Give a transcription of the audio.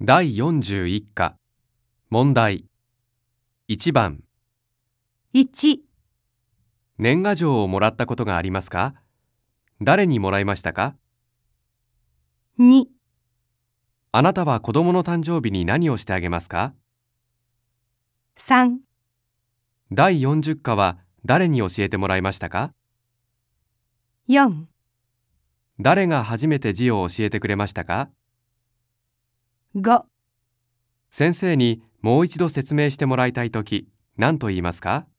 第41課問題1番 1、 年賀状をもらったことがありますか？誰にもらいましたか？ 2、 あなたは子供の誕生日に何をしてあげますか？ 3、 第40課は誰に教えてもらいましたか？ 4、 誰が初めて字を教えてくれましたか？ 5 先生にもう一度説明してもらいたいとき、何と言いますか？